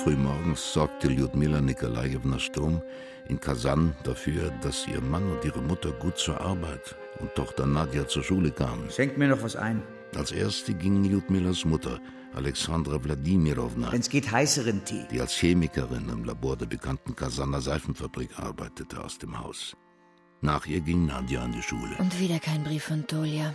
Frühmorgens sorgte Ljudmila Nikolajewna Sturm in Kasan dafür, dass ihr Mann und ihre Mutter gut zur Arbeit und Tochter Nadja zur Schule kamen. Schenkt mir noch was ein. Als erste ging Ljudmilas Mutter, Alexandra Wladimirowna, Wenn's geht, heißeren Tee. die als Chemikerin im Labor der bekannten Kasaner Seifenfabrik arbeitete, aus dem Haus. Nach ihr ging Nadja an die Schule. Und wieder kein Brief von Tolja.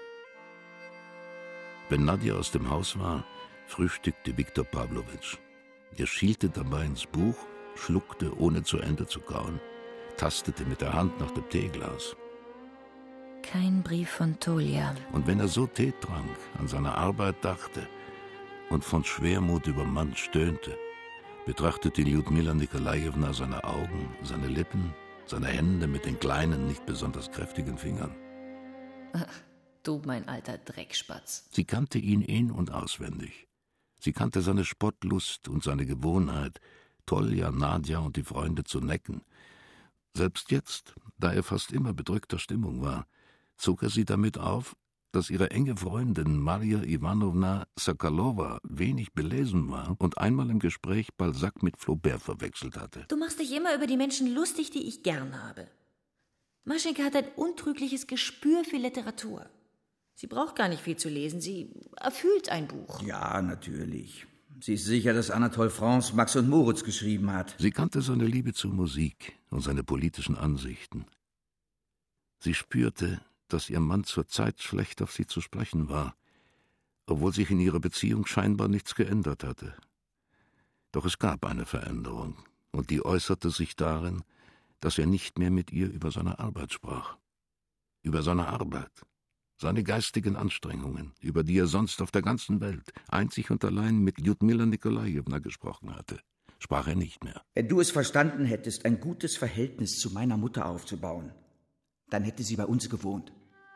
Wenn Nadja aus dem Haus war, frühstückte Viktor Pawlowitsch. Er schielte dabei ins Buch, schluckte, ohne zu Ende zu kauen, tastete mit der Hand nach dem Teeglas. Kein Brief von Tolja. Und wenn er so Tee trank, an seine Arbeit dachte und von Schwermut übermannt stöhnte, betrachtete Ljudmila Nikolajewna seine Augen, seine Lippen, seine Hände mit den kleinen, nicht besonders kräftigen Fingern. Du, mein alter Dreckspatz. Sie kannte ihn in- und auswendig. Sie kannte seine Spottlust und seine Gewohnheit, Tolja, Nadja und die Freunde zu necken. Selbst jetzt, da er fast immer bedrückter Stimmung war, zog er sie damit auf, dass ihre enge Freundin Marja Iwanowna Sokolowa wenig belesen war und einmal im Gespräch Balzac mit Flaubert verwechselt hatte. Du machst dich immer über die Menschen lustig, die ich gern habe. Maschenka hat ein untrügliches Gespür für Literatur. Sie braucht gar nicht viel zu lesen, sie erfüllt ein Buch. Ja, natürlich. Sie ist sicher, dass Anatole France Max und Moritz geschrieben hat. Sie kannte seine Liebe zur Musik und seine politischen Ansichten. Sie spürte, dass ihr Mann zur Zeit schlecht auf sie zu sprechen war, obwohl sich in ihrer Beziehung scheinbar nichts geändert hatte. Doch es gab eine Veränderung, und die äußerte sich darin, dass er nicht mehr mit ihr über seine Arbeit sprach. Über seine Arbeit, seine geistigen Anstrengungen, über die er sonst auf der ganzen Welt einzig und allein mit Ljudmila Nikolajewna gesprochen hatte, sprach er nicht mehr. Wenn du es verstanden hättest, ein gutes Verhältnis zu meiner Mutter aufzubauen, dann hätte sie bei uns gewohnt.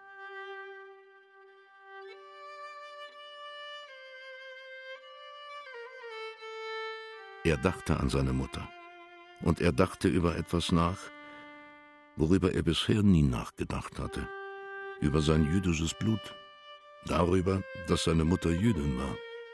Er dachte an seine Mutter. Und er dachte über etwas nach, worüber er bisher nie nachgedacht hatte. Über sein jüdisches Blut. Darüber, dass seine Mutter Jüdin war.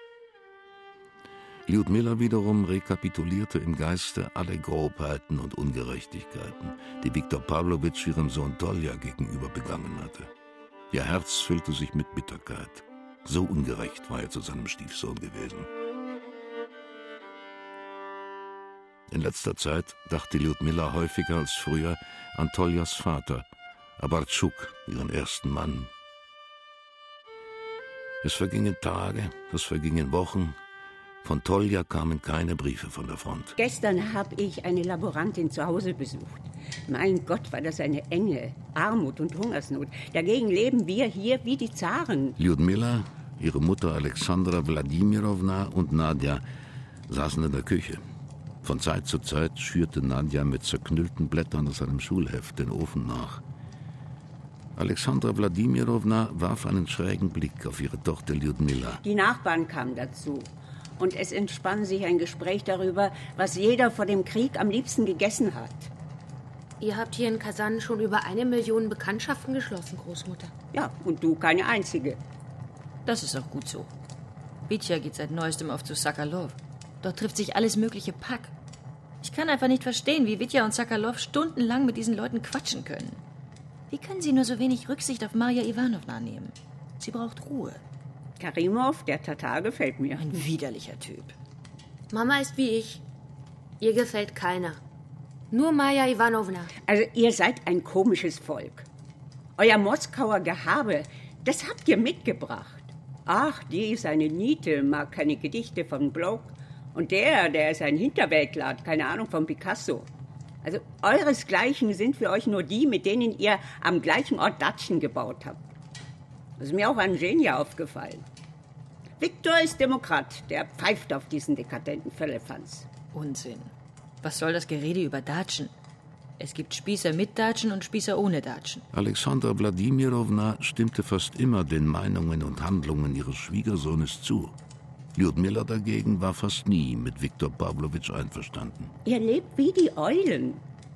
Ljudmila wiederum rekapitulierte im Geiste alle Grobheiten und Ungerechtigkeiten, die Viktor Pawlowitsch ihrem Sohn Tolja gegenüber begangen hatte. Ihr Herz füllte sich mit Bitterkeit. So ungerecht war er zu seinem Stiefsohn gewesen. In letzter Zeit dachte Ljudmila häufiger als früher an Toljas Vater, Abartschuk, ihren ersten Mann. Es vergingen Tage, es vergingen Wochen. Von Tolja kamen keine Briefe von der Front. Gestern habe ich eine Laborantin zu Hause besucht. Mein Gott, war das eine Enge. Armut und Hungersnot. Dagegen leben wir hier wie die Zaren. Ljudmila, ihre Mutter Alexandra Wladimirowna und Nadja saßen in der Küche. Von Zeit zu Zeit schürte Nadja mit zerknüllten Blättern aus einem Schulheft den Ofen nach. Alexandra Wladimirowna warf einen schrägen Blick auf ihre Tochter Ljudmila. Die Nachbarn kamen dazu. Und es entspann sich ein Gespräch darüber, was jeder vor dem Krieg am liebsten gegessen hat. Ihr habt hier in Kasan schon über 1 Million Bekanntschaften geschlossen, Großmutter. Ja, und du keine einzige. Das ist auch gut so. Vitja geht seit Neuestem auf zu Sokolov. Dort trifft sich alles mögliche Pack. Ich kann einfach nicht verstehen, wie Vitja und Sokolov stundenlang mit diesen Leuten quatschen können. Wie können sie nur so wenig Rücksicht auf Marja Iwanowna nehmen? Sie braucht Ruhe. Karimov, der Tatar, gefällt mir. Ein widerlicher Typ. Mama ist wie ich. Ihr gefällt keiner. Nur Marja Iwanowna. Also ihr seid ein komisches Volk. Euer Moskauer Gehabe, das habt ihr mitgebracht. Ach, die ist eine Niete, mag keine Gedichte von Bloch. Und der ist ein Hinterwäldler, hat keine Ahnung von Picasso. Also euresgleichen sind für euch nur die, mit denen ihr am gleichen Ort Datschen gebaut habt. Das ist mir auch an Genia aufgefallen. Viktor ist Demokrat, der pfeift auf diesen dekadenten Firlefanz. Unsinn. Was soll das Gerede über Datschen? Es gibt Spießer mit Datschen und Spießer ohne Datschen. Alexandra Wladimirowna stimmte fast immer den Meinungen und Handlungen ihres Schwiegersohnes zu. Ljudmila dagegen war fast nie mit Viktor Pawlowitsch einverstanden. Ihr lebt wie die Eulen.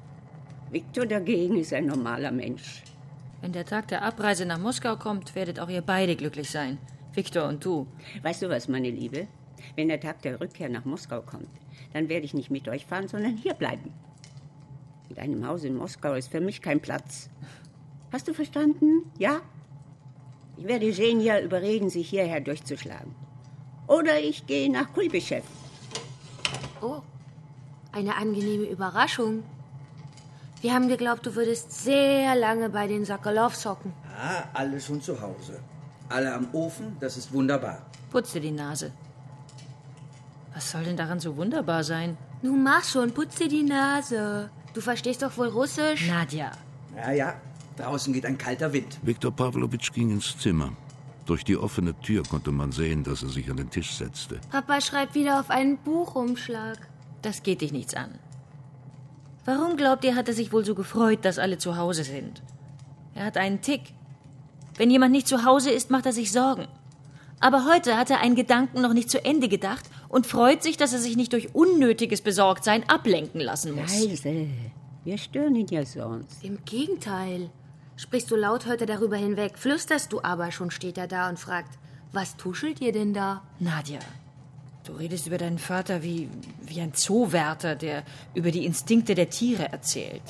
Viktor dagegen ist ein normaler Mensch. Wenn der Tag der Abreise nach Moskau kommt, werdet auch ihr beide glücklich sein. Viktor und du. Weißt du was, meine Liebe? Wenn der Tag der Rückkehr nach Moskau kommt, dann werde ich nicht mit euch fahren, sondern hier bleiben. In einem Haus in Moskau ist für mich kein Platz. Hast du verstanden? Ja? Ich werde Genia überreden, sich hierher durchzuschlagen. Oder ich gehe nach Kuibyschew. Oh, eine angenehme Überraschung. Wir haben geglaubt, du würdest sehr lange bei den Sokolows hocken. Ah, alle schon zu Hause. Alle am Ofen, das ist wunderbar. Putz dir die Nase. Was soll denn daran so wunderbar sein? Nun mach schon, putz dir die Nase. Du verstehst doch wohl Russisch? Nadja. Ja, draußen geht ein kalter Wind. Viktor Pawlowitsch ging ins Zimmer. Durch die offene Tür konnte man sehen, dass er sich an den Tisch setzte. Papa schreibt wieder auf einen Buchumschlag. Das geht dich nichts an. Warum glaubt ihr, hat er sich wohl so gefreut, dass alle zu Hause sind? Er hat einen Tick. Wenn jemand nicht zu Hause ist, macht er sich Sorgen. Aber heute hat er einen Gedanken noch nicht zu Ende gedacht und freut sich, dass er sich nicht durch unnötiges Besorgtsein ablenken lassen muss. Leise, wir stören ihn ja sonst. Im Gegenteil. Sprichst du laut heute darüber hinweg, flüsterst du aber, schon steht er da und fragt, was tuschelt ihr denn da? Nadja, du redest über deinen Vater wie ein Zoowärter, der über die Instinkte der Tiere erzählt.